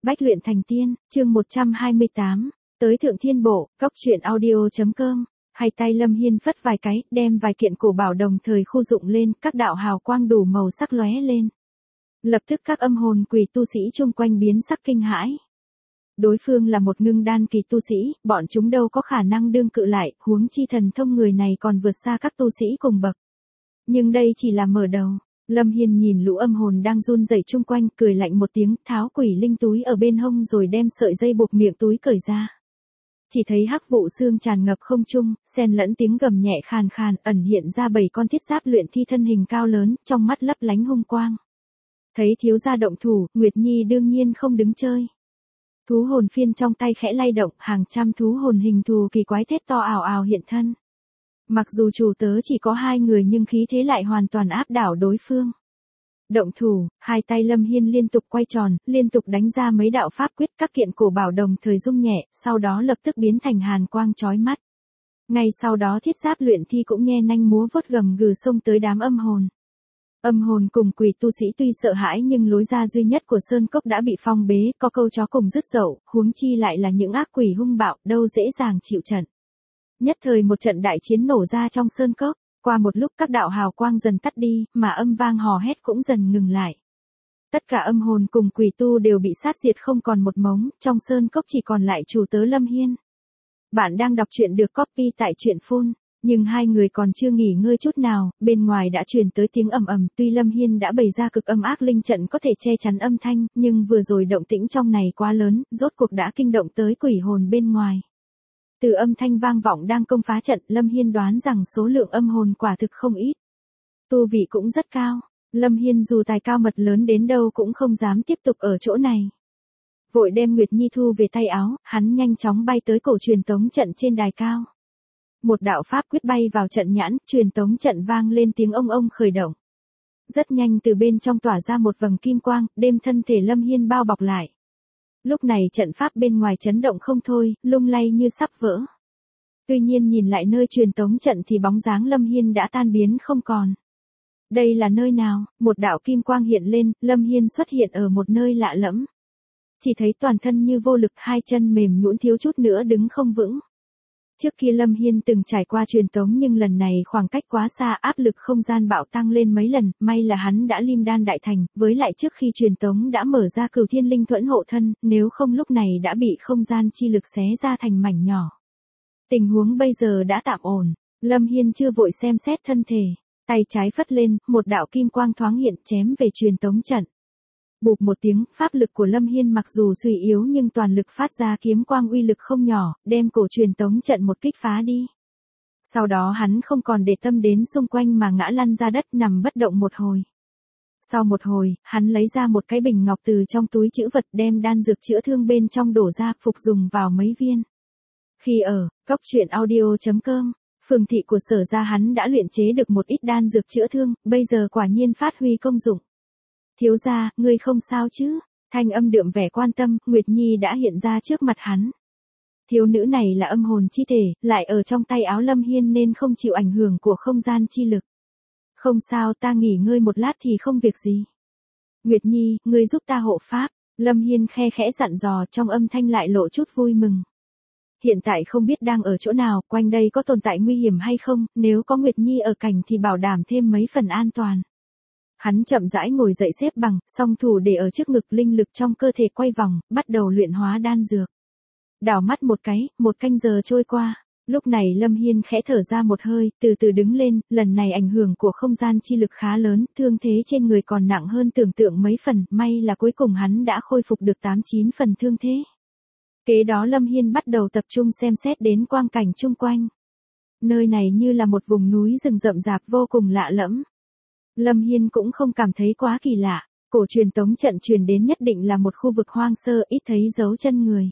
Bách luyện thành tiên, chương 128, tới Thượng Thiên Bộ, Cóc truyện audio.com. Hai tay Lâm Hiên phất vài cái, đem vài kiện cổ bảo đồng thời khu dụng lên, các đạo hào quang đủ màu sắc lóe lên. Lập tức các âm hồn quỷ tu sĩ chung quanh biến sắc kinh hãi. Đối phương là một ngưng đan kỳ tu sĩ, bọn chúng đâu có khả năng đương cự lại, huống chi thần thông người này còn vượt xa các tu sĩ cùng bậc. Nhưng đây chỉ là mở đầu. Lâm Hiên nhìn lũ âm hồn đang run rẩy chung quanh, cười lạnh một tiếng, tháo quỷ linh túi ở bên hông rồi đem sợi dây buộc miệng túi cởi ra. Chỉ thấy hắc vụ xương tràn ngập không trung, xen lẫn tiếng gầm nhẹ khàn khàn, ẩn hiện ra 7 con thiết giáp luyện thi thân hình cao lớn, trong mắt lấp lánh hung quang. Thấy thiếu gia động thủ, Nguyệt Nhi đương nhiên không đứng chơi. Thú hồn phiên trong tay khẽ lay động, hàng trăm thú hồn hình thù kỳ quái thét to ào ào hiện thân. Mặc dù chủ tớ chỉ có 2 người nhưng khí thế lại hoàn toàn áp đảo đối phương. Động thủ, hai tay Lâm Hiên liên tục quay tròn, liên tục đánh ra mấy đạo pháp quyết, các kiện cổ bảo đồng thời rung nhẹ, sau đó lập tức biến thành hàn quang chói mắt. Ngay sau đó thiết giáp luyện thi cũng nhe nanh múa vuốt gầm gừ xông tới đám âm hồn. Âm hồn cùng quỷ tu sĩ tuy sợ hãi nhưng lối ra duy nhất của sơn cốc đã bị phong bế, có câu chó cùng dứt dậu, huống chi lại là những ác quỷ hung bạo, đâu dễ dàng chịu trận. Nhất thời một trận đại chiến nổ ra trong sơn cốc, qua một lúc các đạo hào quang dần tắt đi, mà âm vang hò hét cũng dần ngừng lại. Tất cả âm hồn cùng quỷ tu đều bị sát diệt không còn một mống, trong sơn cốc chỉ còn lại chủ tớ Lâm Hiên. Bạn đang đọc truyện được copy tại truyện phun, nhưng hai người còn chưa nghỉ ngơi chút nào, bên ngoài đã truyền tới tiếng ầm ầm, tuy Lâm Hiên đã bày ra cực âm ác linh trận có thể che chắn âm thanh, nhưng vừa rồi động tĩnh trong này quá lớn, rốt cuộc đã kinh động tới quỷ hồn bên ngoài. Từ âm thanh vang vọng đang công phá trận, Lâm Hiên đoán rằng số lượng âm hồn quả thực không ít. Tu vị cũng rất cao, Lâm Hiên dù tài cao mật lớn đến đâu cũng không dám tiếp tục ở chỗ này. Vội đem Nguyệt Nhi thu về tay áo, hắn nhanh chóng bay tới cổ truyền tống trận trên đài cao. Một đạo pháp quyết bay vào trận nhãn, truyền tống trận vang lên tiếng ông khởi động. Rất nhanh từ bên trong tỏa ra một vầng kim quang, đem thân thể Lâm Hiên bao bọc lại. Lúc này trận pháp bên ngoài chấn động không thôi, lung lay như sắp vỡ. Tuy nhiên nhìn lại nơi truyền tống trận thì bóng dáng Lâm Hiên đã tan biến không còn. Đây là nơi nào? Một đạo kim quang hiện lên, Lâm Hiên xuất hiện ở một nơi lạ lẫm. Chỉ thấy toàn thân như vô lực, hai chân mềm nhũn thiếu chút nữa đứng không vững. Trước kia Lâm Hiên từng trải qua truyền tống nhưng lần này khoảng cách quá xa, áp lực không gian bạo tăng lên mấy lần, may là hắn đã lim đan đại thành, với lại trước khi truyền tống đã mở ra Cửu Thiên Linh Thuẫn hộ thân, nếu không lúc này đã bị không gian chi lực xé ra thành mảnh nhỏ. Tình huống bây giờ đã tạm ổn, Lâm Hiên chưa vội xem xét thân thể, tay trái phất lên, một đạo kim quang thoáng hiện chém về truyền tống trận. Bụp một tiếng, pháp lực của Lâm Hiên mặc dù suy yếu nhưng toàn lực phát ra kiếm quang uy lực không nhỏ, đem cổ truyền tống trận một kích phá đi. Sau đó hắn không còn để tâm đến xung quanh mà ngã lăn ra đất nằm bất động một hồi. Sau một hồi, hắn lấy ra một cái bình ngọc từ trong túi trữ vật đem đan dược chữa thương bên trong đổ ra phục dùng vào mấy viên. Khi ở, Cóc truyện audio.com, phường thị của Sở gia hắn đã luyện chế được một ít đan dược chữa thương, bây giờ quả nhiên phát huy công dụng. Thiếu gia, ngươi không sao chứ? Thanh âm đượm vẻ quan tâm, Nguyệt Nhi đã hiện ra trước mặt hắn. Thiếu nữ này là âm hồn chi thể, lại ở trong tay áo Lâm Hiên nên không chịu ảnh hưởng của không gian chi lực. Không sao, ta nghỉ ngơi một lát thì không việc gì. Nguyệt Nhi, ngươi giúp ta hộ pháp. Lâm Hiên khe khẽ dặn dò, trong âm thanh lại lộ chút vui mừng. Hiện tại không biết đang ở chỗ nào, quanh đây có tồn tại nguy hiểm hay không, nếu có Nguyệt Nhi ở cạnh thì bảo đảm thêm mấy phần an toàn. Hắn chậm rãi ngồi dậy xếp bằng, song thủ để ở trước ngực, linh lực trong cơ thể quay vòng, bắt đầu luyện hóa đan dược. Đảo mắt một cái, một canh giờ trôi qua. Lúc này Lâm Hiên khẽ thở ra một hơi, từ từ đứng lên, lần này ảnh hưởng của không gian chi lực khá lớn, thương thế trên người còn nặng hơn tưởng tượng mấy phần, may là cuối cùng hắn đã khôi phục được 8-9 phần thương thế. Kế đó Lâm Hiên bắt đầu tập trung xem xét đến quang cảnh chung quanh. Nơi này như là một vùng núi rừng rậm rạp vô cùng lạ lẫm. Lâm Hiên cũng không cảm thấy quá kỳ lạ, cổ truyền tống trận truyền đến nhất định là một khu vực hoang sơ, ít thấy dấu chân người.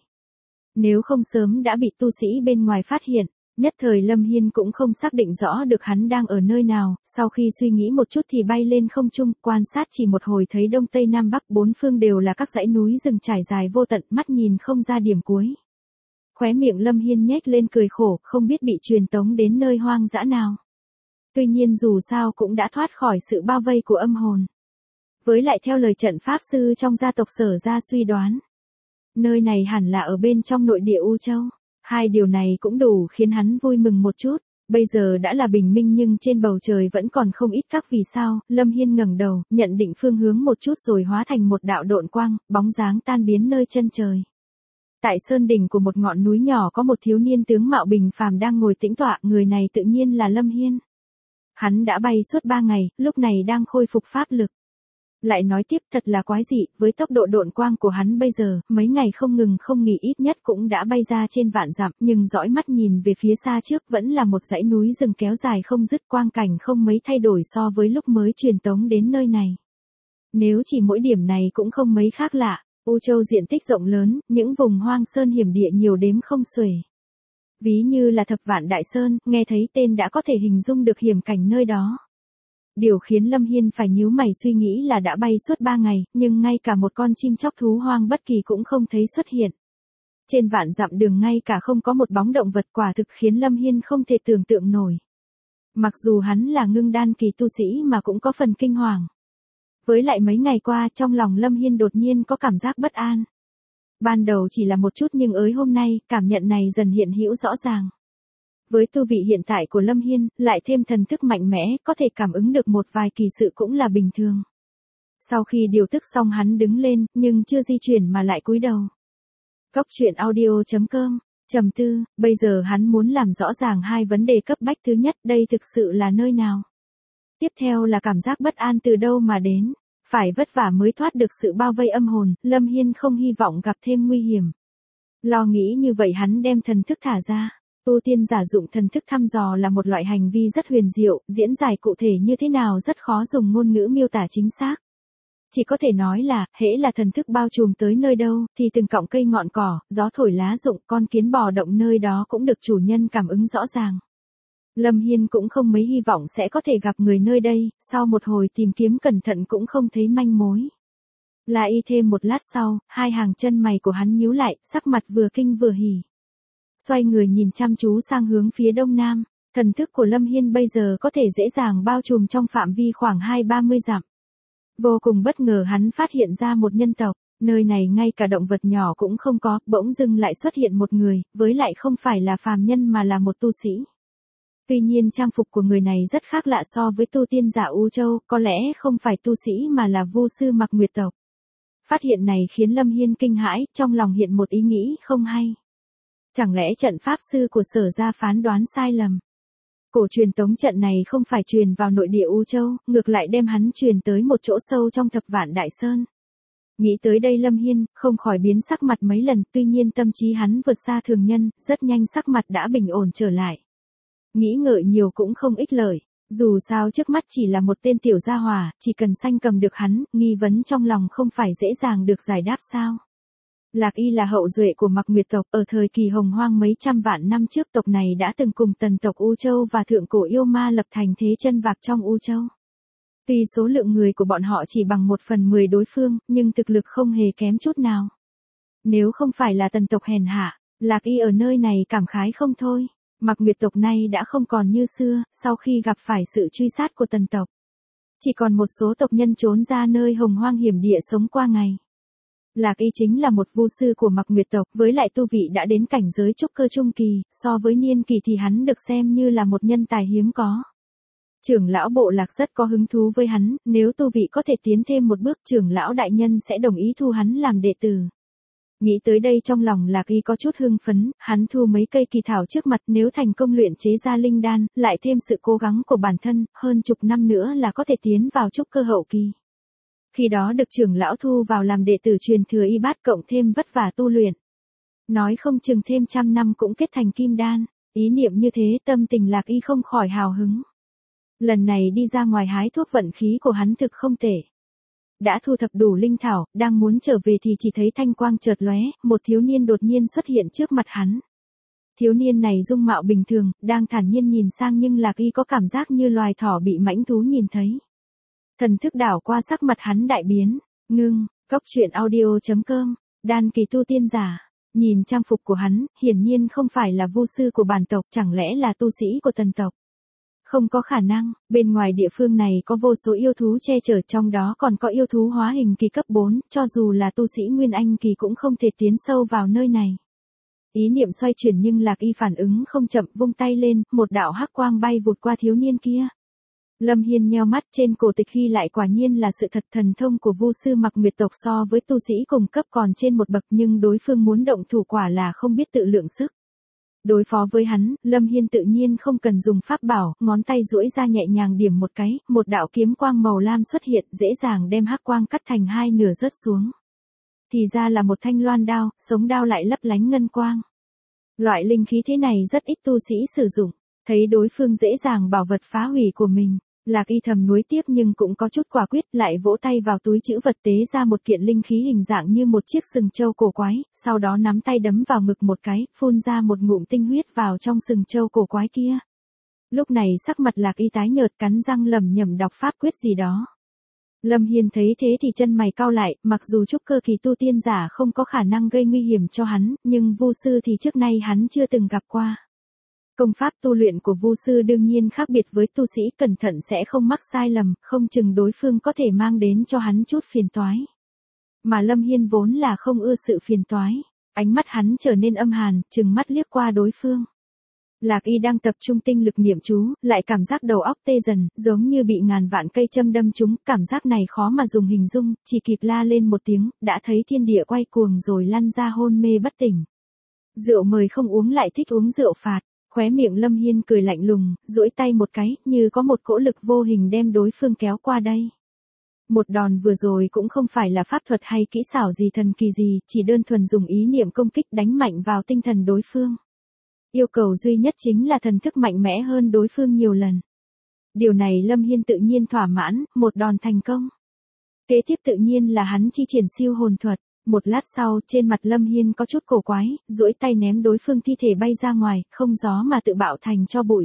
Nếu không sớm đã bị tu sĩ bên ngoài phát hiện, nhất thời Lâm Hiên cũng không xác định rõ được hắn đang ở nơi nào, sau khi suy nghĩ một chút thì bay lên không trung, quan sát chỉ một hồi thấy đông tây nam bắc bốn phương đều là các dãy núi rừng trải dài vô tận, mắt nhìn không ra điểm cuối. Khóe miệng Lâm Hiên nhếch lên cười khổ, không biết bị truyền tống đến nơi hoang dã nào. Tuy nhiên dù sao cũng đã thoát khỏi sự bao vây của âm hồn. Với lại theo lời trận pháp sư trong gia tộc Sở gia suy đoán, Nơi này hẳn là ở bên trong nội địa U Châu. Hai điều này cũng đủ khiến hắn vui mừng một chút. Bây giờ đã là bình minh nhưng trên bầu trời vẫn còn không ít các vì sao. Lâm Hiên ngẩng đầu, nhận định phương hướng một chút rồi hóa thành một đạo độn quang, bóng dáng tan biến nơi chân trời. Tại sơn đỉnh của một ngọn núi nhỏ có một thiếu niên tướng mạo bình phàm đang ngồi tĩnh tọa, người này tự nhiên là Lâm Hiên. Hắn đã bay suốt 3 ngày, lúc này đang khôi phục pháp lực. Lại nói tiếp thật là quái dị, với tốc độ độn quang của hắn bây giờ, mấy ngày không ngừng không nghỉ ít nhất cũng đã bay ra trên vạn dặm, nhưng dõi mắt nhìn về phía xa trước vẫn là một dãy núi rừng kéo dài không dứt, quang cảnh không mấy thay đổi so với lúc mới truyền tống đến nơi này. Nếu chỉ mỗi điểm này cũng không mấy khác lạ, U Châu diện tích rộng lớn, những vùng hoang sơn hiểm địa nhiều đếm không xuể. Ví như là Thập Vạn Đại Sơn, nghe thấy tên đã có thể hình dung được hiểm cảnh nơi đó. Điều khiến Lâm Hiên phải nhíu mày suy nghĩ là đã bay suốt 3 ngày, nhưng ngay cả một con chim chóc thú hoang bất kỳ cũng không thấy xuất hiện. Trên vạn dặm đường ngay cả không có một bóng động vật, quả thực khiến Lâm Hiên không thể tưởng tượng nổi. Mặc dù hắn là ngưng đan kỳ tu sĩ mà cũng có phần kinh hoàng. Với lại mấy ngày qua trong lòng Lâm Hiên đột nhiên có cảm giác bất an. Ban đầu chỉ là một chút nhưng ới hôm nay, cảm nhận này dần hiện hữu rõ ràng. Với tu vị hiện tại của Lâm Hiên, lại thêm thần thức mạnh mẽ, có thể cảm ứng được một vài kỳ sự cũng là bình thường. Sau khi điều tức xong hắn đứng lên, nhưng chưa di chuyển mà lại cúi đầu. Cốc truyện audio.com, trầm tư, bây giờ hắn muốn làm rõ ràng hai vấn đề cấp bách. Thứ nhất, đây thực sự là nơi nào? Tiếp theo là cảm giác bất an từ đâu mà đến? Phải vất vả mới thoát được sự bao vây âm hồn, Lâm Hiên không hy vọng gặp thêm nguy hiểm. Lo nghĩ như vậy hắn đem thần thức thả ra. Tu tiên giả dụng thần thức thăm dò là một loại hành vi rất huyền diệu, diễn giải cụ thể như thế nào rất khó dùng ngôn ngữ miêu tả chính xác. Chỉ có thể nói là, hễ là thần thức bao trùm tới nơi đâu, thì từng cọng cây ngọn cỏ, gió thổi lá rụng, con kiến bò động nơi đó cũng được chủ nhân cảm ứng rõ ràng. Lâm Hiên cũng không mấy hy vọng sẽ có thể gặp người nơi đây, sau một hồi tìm kiếm cẩn thận cũng không thấy manh mối. Là y thêm một lát sau, hai hàng chân mày của hắn nhíu lại, sắc mặt vừa kinh vừa hỉ. Xoay người nhìn chăm chú sang hướng phía đông nam, thần thức của Lâm Hiên bây giờ có thể dễ dàng bao trùm trong phạm vi khoảng 20-30 dặm. Vô cùng bất ngờ hắn phát hiện ra một nhân tộc, nơi này ngay cả động vật nhỏ cũng không có, bỗng dưng lại xuất hiện một người, với lại không phải là phàm nhân mà là một tu sĩ. Tuy nhiên trang phục của người này rất khác lạ so với tu tiên giả U Châu, có lẽ không phải tu sĩ mà là vu sư Mặc Nguyệt tộc. Phát hiện này khiến Lâm Hiên kinh hãi, trong lòng hiện một ý nghĩ không hay. Chẳng lẽ trận pháp sư của Sở gia phán đoán sai lầm? Cổ truyền tống trận này không phải truyền vào nội địa U Châu, ngược lại đem hắn truyền tới một chỗ sâu trong Thập Vạn Đại Sơn. Nghĩ tới đây Lâm Hiên không khỏi biến sắc mặt mấy lần, tuy nhiên tâm trí hắn vượt xa thường nhân, rất nhanh sắc mặt đã bình ổn trở lại. Nghĩ ngợi nhiều cũng không ích lợi, dù sao trước mắt chỉ là một tên tiểu gia hỏa, chỉ cần sanh cầm được hắn, nghi vấn trong lòng không phải dễ dàng được giải đáp sao. Lạc Y là hậu duệ của Mặc Nguyệt tộc, ở thời kỳ hồng hoang mấy trăm vạn năm trước tộc này đã từng cùng tần tộc U Châu và thượng cổ yêu ma lập thành thế chân vạc trong U Châu. Tuy số lượng người của bọn họ chỉ bằng 1/10 đối phương, nhưng thực lực không hề kém chút nào. Nếu không phải là tần tộc hèn hạ, Lạc Y ở nơi này cảm khái không thôi. Mặc Nguyệt tộc nay đã không còn như xưa, sau khi gặp phải sự truy sát của tần tộc. Chỉ còn một số tộc nhân trốn ra nơi hồng hoang hiểm địa sống qua ngày. Lạc Y chính là một vu sư của Mặc Nguyệt tộc, với lại tu vị đã đến cảnh giới trúc cơ trung kỳ, so với niên kỳ thì hắn được xem như là một nhân tài hiếm có. Trưởng lão bộ Lạc rất có hứng thú với hắn, nếu tu vị có thể tiến thêm một bước trưởng lão đại nhân sẽ đồng ý thu hắn làm đệ tử. Nghĩ tới đây trong lòng Lạc Y có chút hưng phấn, hắn thu mấy cây kỳ thảo trước mặt, nếu thành công luyện chế ra linh đan, lại thêm sự cố gắng của bản thân, hơn chục năm nữa là có thể tiến vào trúc cơ hậu kỳ. Khi đó được trưởng lão thu vào làm đệ tử truyền thừa y bát cộng thêm vất vả tu luyện. Nói không chừng thêm 100 năm cũng kết thành kim đan, ý niệm như thế tâm tình Lạc Y không khỏi hào hứng. Lần này đi ra ngoài hái thuốc vận khí của hắn thực không tệ. Đã thu thập đủ linh thảo, đang muốn trở về thì chỉ thấy thanh quang chợt lóe, một thiếu niên đột nhiên xuất hiện trước mặt hắn. Thiếu niên này dung mạo bình thường, đang thản nhiên nhìn sang nhưng Lạc Y có cảm giác như loài thỏ bị mãnh thú nhìn thấy. Thần thức đảo qua sắc mặt hắn đại biến, ngưng, cốc truyện audio.com, đan kỳ tu tiên giả. Nhìn trang phục của hắn, hiển nhiên không phải là vu sư của bản tộc, chẳng lẽ là tu sĩ của tần tộc. Không có khả năng, bên ngoài địa phương này có vô số yêu thú che chở, trong đó còn có yêu thú hóa hình kỳ cấp 4, cho dù là tu sĩ Nguyên Anh kỳ cũng không thể tiến sâu vào nơi này. Ý niệm xoay chuyển nhưng Lạc Y phản ứng không chậm, vung tay lên, một đạo hắc quang bay vụt qua thiếu niên kia. Lâm Hiên nheo mắt, trên cổ tịch ghi lại quả nhiên là sự thật, thần thông của Vu sư Mặc Nguyệt tộc so với tu sĩ cùng cấp còn trên một bậc, nhưng đối phương muốn động thủ quả là không biết tự lượng sức. Đối phó với hắn, Lâm Hiên tự nhiên không cần dùng pháp bảo, ngón tay duỗi ra nhẹ nhàng điểm một cái, một đạo kiếm quang màu lam xuất hiện, dễ dàng đem hắc quang cắt thành hai nửa rớt xuống. Thì ra là một thanh loan đao, sống đao lại lấp lánh ngân quang. Loại linh khí thế này rất ít tu sĩ sử dụng, thấy đối phương dễ dàng bảo vật phá hủy của mình. Lạc Y thầm nuối tiếc nhưng cũng có chút quả quyết, lại vỗ tay vào túi trữ vật tế ra một kiện linh khí hình dạng như một chiếc sừng trâu cổ quái, sau đó nắm tay đấm vào ngực một cái, phun ra một ngụm tinh huyết vào trong sừng trâu cổ quái kia. Lúc này sắc mặt Lạc Y tái nhợt, cắn răng lẩm nhẩm đọc pháp quyết gì đó. Lâm Hiên thấy thế thì chân mày cau lại, mặc dù trúc cơ kỳ tu tiên giả không có khả năng gây nguy hiểm cho hắn, nhưng Vu sư thì trước nay hắn chưa từng gặp qua. Công pháp tu luyện của Vu sư đương nhiên khác biệt với tu sĩ, cẩn thận sẽ không mắc sai lầm, không chừng đối phương có thể mang đến cho hắn chút phiền toái. Mà Lâm Hiên vốn là không ưa sự phiền toái, ánh mắt hắn trở nên âm hàn, trừng mắt liếc qua đối phương. Lạc Y đang tập trung tinh lực niệm chú, lại cảm giác đầu óc tê dần, giống như bị ngàn vạn cây châm đâm trúng, cảm giác này khó mà dùng hình dung, chỉ kịp la lên một tiếng, đã thấy thiên địa quay cuồng rồi lăn ra hôn mê bất tỉnh. Rượu mời không uống lại thích uống rượu phạt. Khóe miệng Lâm Hiên cười lạnh lùng, duỗi tay một cái, như có một cỗ lực vô hình đem đối phương kéo qua đây. Một đòn vừa rồi cũng không phải là pháp thuật hay kỹ xảo gì thần kỳ gì, chỉ đơn thuần dùng ý niệm công kích đánh mạnh vào tinh thần đối phương. Yêu cầu duy nhất chính là thần thức mạnh mẽ hơn đối phương nhiều lần. Điều này Lâm Hiên tự nhiên thỏa mãn, một đòn thành công. Kế tiếp tự nhiên là hắn chi triển siêu hồn thuật. Một lát sau, trên mặt Lâm Hiên có chút cổ quái, duỗi tay ném đối phương thi thể bay ra ngoài, không gió mà tự bạo thành cho bụi.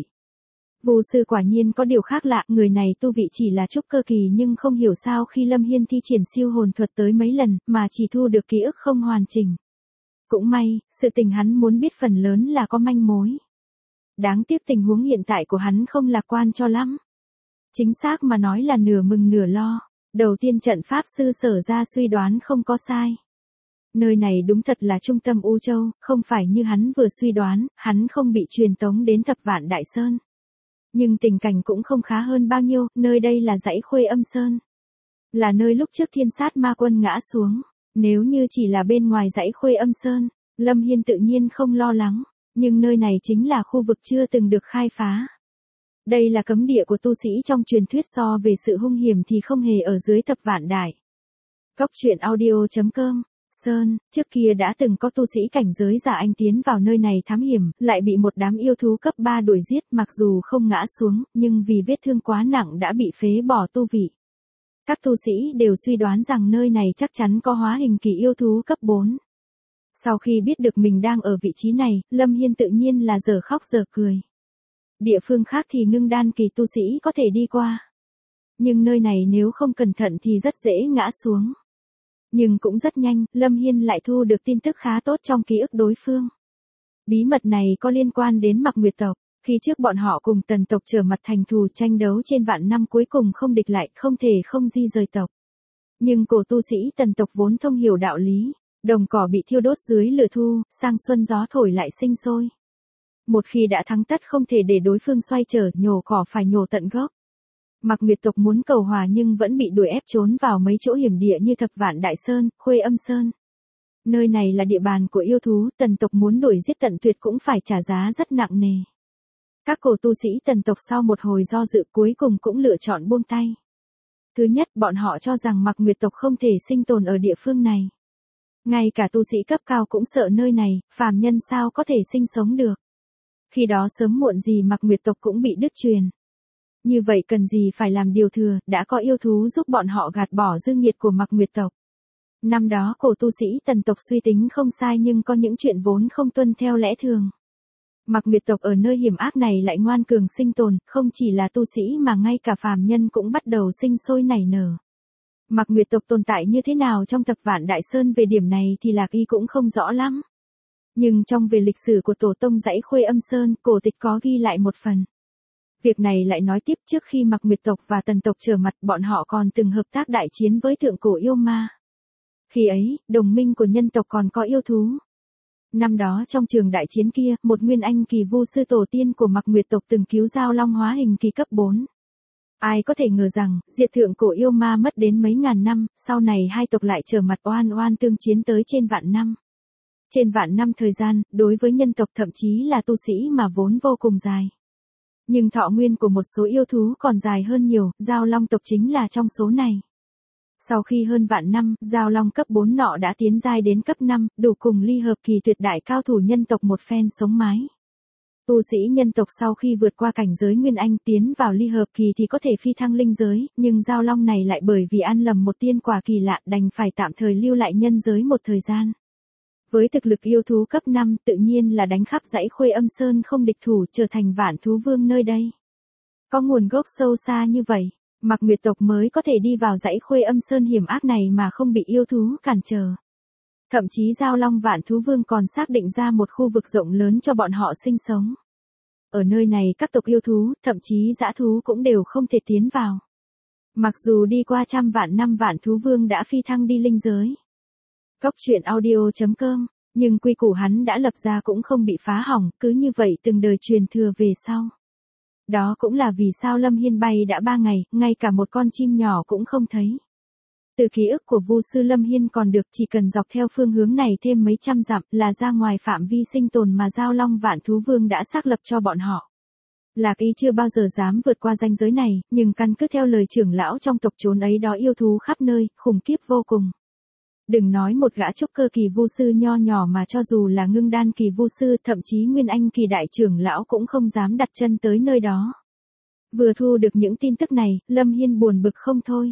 Vu sư quả nhiên có điều khác lạ, người này tu vị chỉ là trúc cơ kỳ nhưng không hiểu sao khi Lâm Hiên thi triển siêu hồn thuật tới mấy lần, mà chỉ thu được ký ức không hoàn chỉnh. Cũng may, sự tình hắn muốn biết phần lớn là có manh mối. Đáng tiếc tình huống hiện tại của hắn không lạc quan cho lắm. Chính xác mà nói là nửa mừng nửa lo. Đầu tiên trận pháp sư Sở ra suy đoán không có sai. Nơi này đúng thật là trung tâm U Châu, không phải như hắn vừa suy đoán, hắn không bị truyền tống đến Thập Vạn Đại Sơn. Nhưng tình cảnh cũng không khá hơn bao nhiêu, nơi đây là dãy Khuê Âm Sơn. Là nơi lúc trước Thiên Sát Ma Quân ngã xuống. Nếu như chỉ là bên ngoài dãy Khuê Âm Sơn, Lâm Hiên tự nhiên không lo lắng, nhưng nơi này chính là khu vực chưa từng được khai phá. Đây là cấm địa của tu sĩ trong truyền thuyết, so về sự hung hiểm thì không hề ở dưới Thập Vạn Đại. Góc truyện audio.com Sơn, trước kia đã từng có tu sĩ cảnh giới giả anh tiến vào nơi này thám hiểm, lại bị một đám yêu thú cấp 3 đuổi giết, mặc dù không ngã xuống, nhưng vì vết thương quá nặng đã bị phế bỏ tu vị. Các tu sĩ đều suy đoán rằng nơi này chắc chắn có hóa hình kỳ yêu thú cấp 4. Sau khi biết được mình đang ở vị trí này, Lâm Hiên tự nhiên là giờ khóc giờ cười. Địa phương khác thì ngưng đan kỳ tu sĩ có thể đi qua. Nhưng nơi này nếu không cẩn thận thì rất dễ ngã xuống. Nhưng cũng rất nhanh, Lâm Hiên lại thu được tin tức khá tốt trong ký ức đối phương. Bí mật này có liên quan đến Mặc Nguyệt tộc. Khi trước bọn họ cùng Tần tộc trở mặt thành thù tranh đấu trên vạn năm, cuối cùng không địch lại, không thể không di rời tộc. Nhưng cổ tu sĩ Tần tộc vốn thông hiểu đạo lý. Đồng cỏ bị thiêu đốt dưới lửa thu, sang xuân gió thổi lại sinh sôi. Một khi đã thắng tất không thể để đối phương xoay trở, nhổ cỏ phải nhổ tận gốc. Mặc Nguyệt tộc muốn cầu hòa nhưng vẫn bị đuổi ép trốn vào mấy chỗ hiểm địa như Thập Vạn Đại Sơn, Khuê Âm Sơn. Nơi này là địa bàn của yêu thú, Tần tộc muốn đuổi giết tận tuyệt cũng phải trả giá rất nặng nề. Các cổ tu sĩ Tần tộc sau một hồi do dự cuối cùng cũng lựa chọn buông tay. Thứ nhất, bọn họ cho rằng Mặc Nguyệt tộc không thể sinh tồn ở địa phương này. Ngay cả tu sĩ cấp cao cũng sợ nơi này, phàm nhân sao có thể sinh sống được. Khi đó sớm muộn gì Mặc Nguyệt tộc cũng bị đứt truyền. Như vậy cần gì phải làm điều thừa, đã có yêu thú giúp bọn họ gạt bỏ dư nghiệt của Mặc Nguyệt tộc. Năm đó cổ tu sĩ Tần tộc suy tính không sai nhưng có những chuyện vốn không tuân theo lẽ thường. Mặc Nguyệt tộc ở nơi hiểm ác này lại ngoan cường sinh tồn, không chỉ là tu sĩ mà ngay cả phàm nhân cũng bắt đầu sinh sôi nảy nở. Mặc Nguyệt tộc tồn tại như thế nào trong Thập Vạn Đại Sơn, về điểm này thì Lạc Y cũng không rõ lắm. Nhưng trong về lịch sử của tổ tông dãy Khuê Âm Sơn, cổ tịch có ghi lại một phần. Việc này lại nói tiếp trước khi Mạc Nguyệt tộc và Tần tộc trở mặt bọn họ còn từng hợp tác đại chiến với thượng cổ yêu ma. Khi ấy, đồng minh của nhân tộc còn có yêu thú. Năm đó trong trường đại chiến kia, một nguyên anh kỳ vu sư tổ tiên của Mạc Nguyệt tộc từng cứu Giao Long hóa hình kỳ cấp 4. Ai có thể ngờ rằng, diệt thượng cổ yêu ma mất đến mấy ngàn năm, sau này hai tộc lại trở mặt oan oan tương chiến tới trên vạn năm. Trên vạn năm thời gian, đối với nhân tộc thậm chí là tu sĩ mà vốn vô cùng dài. Nhưng thọ nguyên của một số yêu thú còn dài hơn nhiều, Giao Long tộc chính là trong số này. Sau khi hơn vạn năm, Giao Long cấp 4 nọ đã tiến giai đến cấp 5, đủ cùng ly hợp kỳ tuyệt đại cao thủ nhân tộc một phen sống mái. Tu sĩ nhân tộc sau khi vượt qua cảnh giới Nguyên Anh tiến vào ly hợp kỳ thì có thể phi thăng linh giới, nhưng Giao Long này lại bởi vì ăn lầm một tiên quả kỳ lạ đành phải tạm thời lưu lại nhân giới một thời gian. Với thực lực yêu thú cấp 5 tự nhiên là đánh khắp dãy Khuê Âm Sơn không địch thủ trở thành vạn thú vương nơi đây. Có nguồn gốc sâu xa như vậy, Mạc Nguyệt tộc mới có thể đi vào dãy Khuê Âm Sơn hiểm ác này mà không bị yêu thú cản trở. Thậm chí Giao Long vạn thú vương còn xác định ra một khu vực rộng lớn cho bọn họ sinh sống. Ở nơi này các tộc yêu thú, thậm chí dã thú cũng đều không thể tiến vào. Mặc dù đi qua trăm vạn năm vạn thú vương đã phi thăng đi linh giới. Cốc truyện audio.com, nhưng quy củ hắn đã lập ra cũng không bị phá hỏng, cứ như vậy từng đời truyền thừa về sau. Đó cũng là vì sao Lâm Hiên bay đã 3 ngày, ngay cả một con chim nhỏ cũng không thấy. Từ ký ức của Vu sư Lâm Hiên còn được chỉ cần dọc theo phương hướng này thêm mấy trăm dặm là ra ngoài phạm vi sinh tồn mà Giao Long vạn thú vương đã xác lập cho bọn họ. Lạc Y chưa bao giờ dám vượt qua ranh giới này, nhưng căn cứ theo lời trưởng lão trong tộc chốn ấy đó yêu thú khắp nơi, khủng khiếp vô cùng. Đừng nói một gã trúc cơ kỳ vu sư nho nhỏ mà cho dù là ngưng đan kỳ vu sư thậm chí nguyên anh kỳ đại trưởng lão cũng không dám đặt chân tới nơi đó. Vừa thu được những tin tức này, Lâm Hiên buồn bực không thôi.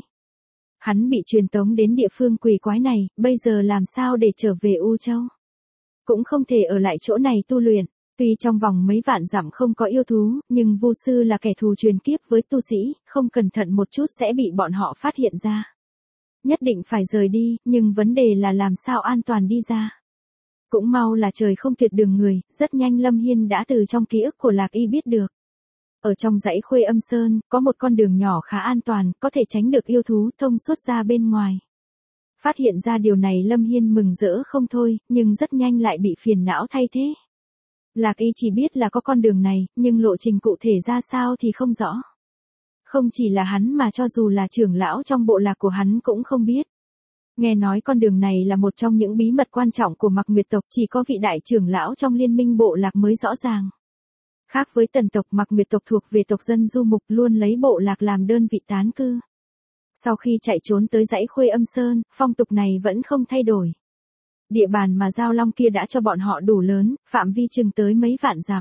Hắn bị truyền tống đến địa phương quỷ quái này, bây giờ làm sao để trở về U Châu? Cũng không thể ở lại chỗ này tu luyện, tuy trong vòng mấy vạn dặm không có yêu thú, nhưng vu sư là kẻ thù truyền kiếp với tu sĩ, không cẩn thận một chút sẽ bị bọn họ phát hiện ra. Nhất định phải rời đi, nhưng vấn đề là làm sao an toàn đi ra. Cũng mau là trời không tuyệt đường người, rất nhanh Lâm Hiên đã từ trong ký ức của Lạc Y biết được. Ở trong dãy Khuê Âm Sơn, có một con đường nhỏ khá an toàn, có thể tránh được yêu thú thông suốt ra bên ngoài. Phát hiện ra điều này Lâm Hiên mừng rỡ không thôi, nhưng rất nhanh lại bị phiền não thay thế. Lạc Y chỉ biết là có con đường này, nhưng lộ trình cụ thể ra sao thì không rõ. Không chỉ là hắn mà cho dù là trưởng lão trong bộ lạc của hắn cũng không biết. Nghe nói con đường này là một trong những bí mật quan trọng của Mạc Nguyệt tộc, chỉ có vị đại trưởng lão trong liên minh bộ lạc mới rõ ràng. Khác với Tần tộc, Mạc Nguyệt tộc thuộc về tộc dân du mục luôn lấy bộ lạc làm đơn vị tán cư. Sau khi chạy trốn tới dãy Khuê Âm Sơn, phong tục này vẫn không thay đổi. Địa bàn mà Giao Long kia đã cho bọn họ đủ lớn, phạm vi chừng tới mấy vạn dặm.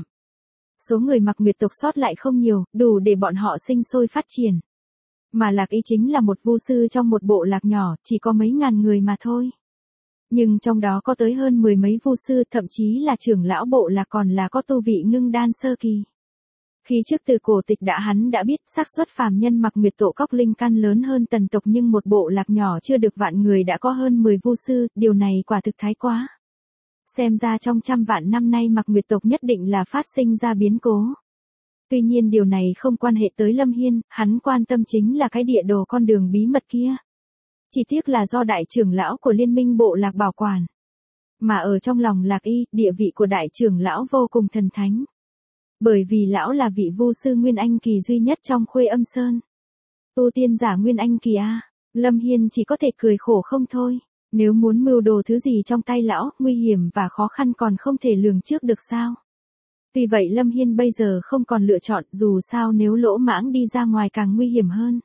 Số người Mạc Nguyệt tộc sót lại không nhiều, đủ để bọn họ sinh sôi phát triển. Mà Lạc Y chính là một vu sư trong một bộ lạc nhỏ, chỉ có mấy ngàn người mà thôi. Nhưng trong đó có tới hơn 10 mấy vu sư, thậm chí là trưởng lão bộ lạc còn là có tu vị ngưng đan sơ kỳ. Khi trước từ cổ tịch hắn đã biết xác suất phàm nhân Mạc Nguyệt tổ cốc linh căn lớn hơn Tần tộc, nhưng một bộ lạc nhỏ chưa được vạn người đã có hơn 10 vu sư, điều này quả thực thái quá. Xem ra trong trăm vạn năm nay Mạc Nguyệt tộc nhất định là phát sinh ra biến cố. Tuy nhiên điều này không quan hệ tới Lâm Hiên, hắn quan tâm chính là cái địa đồ con đường bí mật kia. Chỉ tiếc là do đại trưởng lão của liên minh bộ lạc bảo quản. Mà ở trong lòng Lạc Y, địa vị của đại trưởng lão vô cùng thần thánh. Bởi vì lão là vị vu sư Nguyên Anh kỳ duy nhất trong Khuê Âm Sơn. Tu tiên giả Nguyên Anh kỳ a, Lâm Hiên chỉ có thể cười khổ không thôi. Nếu muốn mưu đồ thứ gì trong tay lão, nguy hiểm và khó khăn còn không thể lường trước được sao. Vì vậy Lâm Hiên bây giờ không còn lựa chọn, dù sao nếu lỗ mãng đi ra ngoài càng nguy hiểm hơn.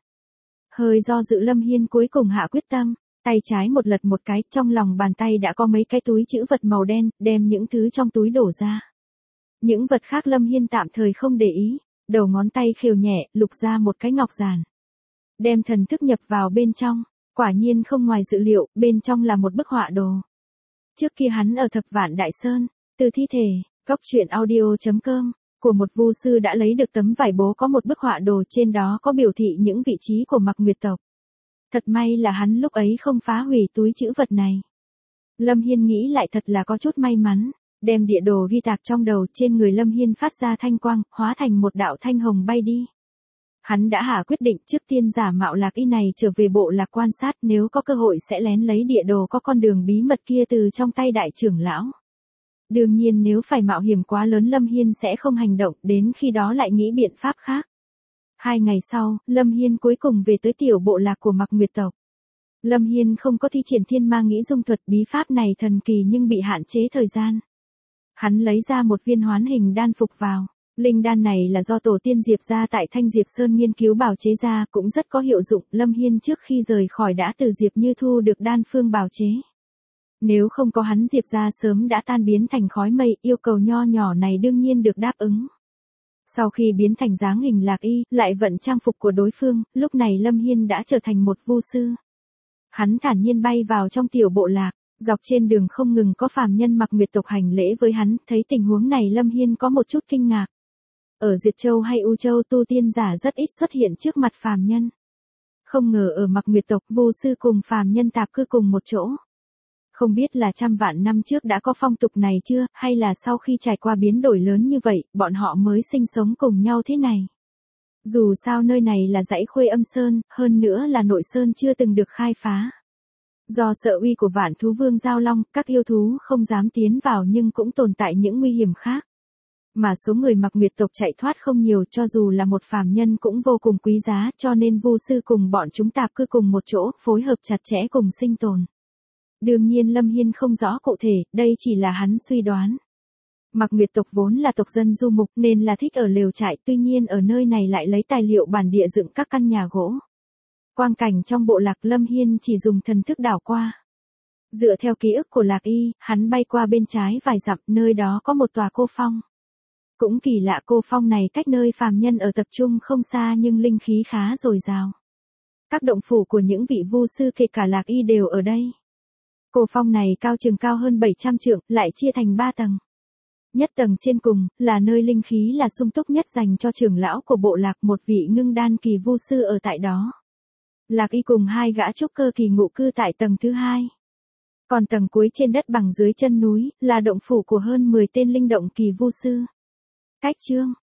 Hơi do dự Lâm Hiên cuối cùng hạ quyết tâm, tay trái một lật một cái, trong lòng bàn tay đã có mấy cái túi trữ vật màu đen, đem những thứ trong túi đổ ra. Những vật khác Lâm Hiên tạm thời không để ý, đầu ngón tay khều nhẹ, lục ra một cái ngọc giản. Đem thần thức nhập vào bên trong, quả nhiên không ngoài dự liệu, bên trong là một bức họa đồ. Trước kia hắn ở Thập Vạn Đại Sơn, từ thi thể, cốc truyện audio.com, của một vu sư đã lấy được tấm vải bố có một bức họa đồ, trên đó có biểu thị những vị trí của Mạc Nguyệt tộc. Thật may là hắn lúc ấy không phá hủy túi trữ vật này. Lâm Hiên nghĩ lại thật là có chút may mắn, Đem địa đồ ghi tạc trong đầu, trên người Lâm Hiên phát ra thanh quang, hóa thành một đạo thanh hồng bay đi. Hắn đã hạ quyết định trước tiên giả mạo Lạc Y này trở về bộ lạc quan sát, nếu có cơ hội sẽ lén lấy địa đồ có con đường bí mật kia từ trong tay đại trưởng lão. Đương nhiên nếu phải mạo hiểm quá lớn Lâm Hiên sẽ không hành động, đến khi đó lại nghĩ biện pháp khác. 2 ngày sau, Lâm Hiên cuối cùng về tới tiểu bộ lạc của Mạc Nguyệt tộc. Lâm Hiên không có thi triển thiên ma nghĩ dung thuật, bí pháp này thần kỳ nhưng bị hạn chế thời gian. Hắn lấy ra một viên hoán hình đan phục vào. Linh đan này là do tổ tiên Diệp gia tại Thanh Diệp Sơn nghiên cứu bào chế ra, cũng rất có hiệu dụng. Lâm Hiên trước khi rời khỏi đã từ Diệp Như thu được đan phương bào chế. Nếu không có hắn Diệp gia sớm đã tan biến thành khói mây, yêu cầu nho nhỏ này đương nhiên được đáp ứng. Sau khi biến thành dáng hình Lạc Y, lại vận trang phục của đối phương, lúc này Lâm Hiên đã trở thành một vu sư. Hắn thản nhiên bay vào trong tiểu bộ lạc, dọc trên đường không ngừng có phàm nhân Mạc Nguyệt tộc hành lễ với hắn, thấy tình huống này Lâm Hiên có một chút kinh ngạc. Ở Duyệt Châu hay U Châu tu tiên giả rất ít xuất hiện trước mặt phàm nhân. Không ngờ ở Mạc Nguyệt tộc vu sư cùng phàm nhân tạp cư cùng một chỗ. Không biết là trăm vạn năm trước đã có phong tục này chưa, hay là sau khi trải qua biến đổi lớn như vậy, bọn họ mới sinh sống cùng nhau thế này. Dù sao nơi này là dãy Khuê Âm Sơn, hơn nữa là nội sơn chưa từng được khai phá. Do sợ uy của Vạn Thú Vương Giao Long, các yêu thú không dám tiến vào nhưng cũng tồn tại những nguy hiểm khác. Mà số người Mạc Nguyệt tộc chạy thoát không nhiều, cho dù là một phàm nhân cũng vô cùng quý giá, cho nên vu sư cùng bọn chúng tạp cư cùng một chỗ, phối hợp chặt chẽ cùng sinh tồn. Đương nhiên Lâm Hiên không rõ cụ thể, đây chỉ là hắn suy đoán. Mạc Nguyệt tộc vốn là tộc dân du mục nên là thích ở lều trại, tuy nhiên ở nơi này lại lấy tài liệu bản địa dựng các căn nhà gỗ. Quang cảnh trong bộ lạc Lâm Hiên chỉ dùng thần thức đảo qua. Dựa theo ký ức của Lạc Y, hắn bay qua bên trái vài dặm, nơi đó có một tòa cô phong. Cũng kỳ lạ, cô phong này cách nơi phàm nhân ở tập trung không xa nhưng linh khí khá dồi dào. Các động phủ của những vị vu sư kể cả Lạc Y đều ở đây. Cô phong này cao chừng cao hơn 700 trượng, lại chia thành 3 tầng. Nhất tầng trên cùng, là nơi linh khí là sung túc nhất dành cho trưởng lão của bộ lạc, một vị ngưng đan kỳ vu sư ở tại đó. Lạc Y cùng 2 gã trúc cơ kỳ ngụ cư tại tầng thứ 2. Còn tầng cuối trên đất bằng dưới chân núi, là động phủ của hơn 10 tên linh động kỳ vu sư. Cách chương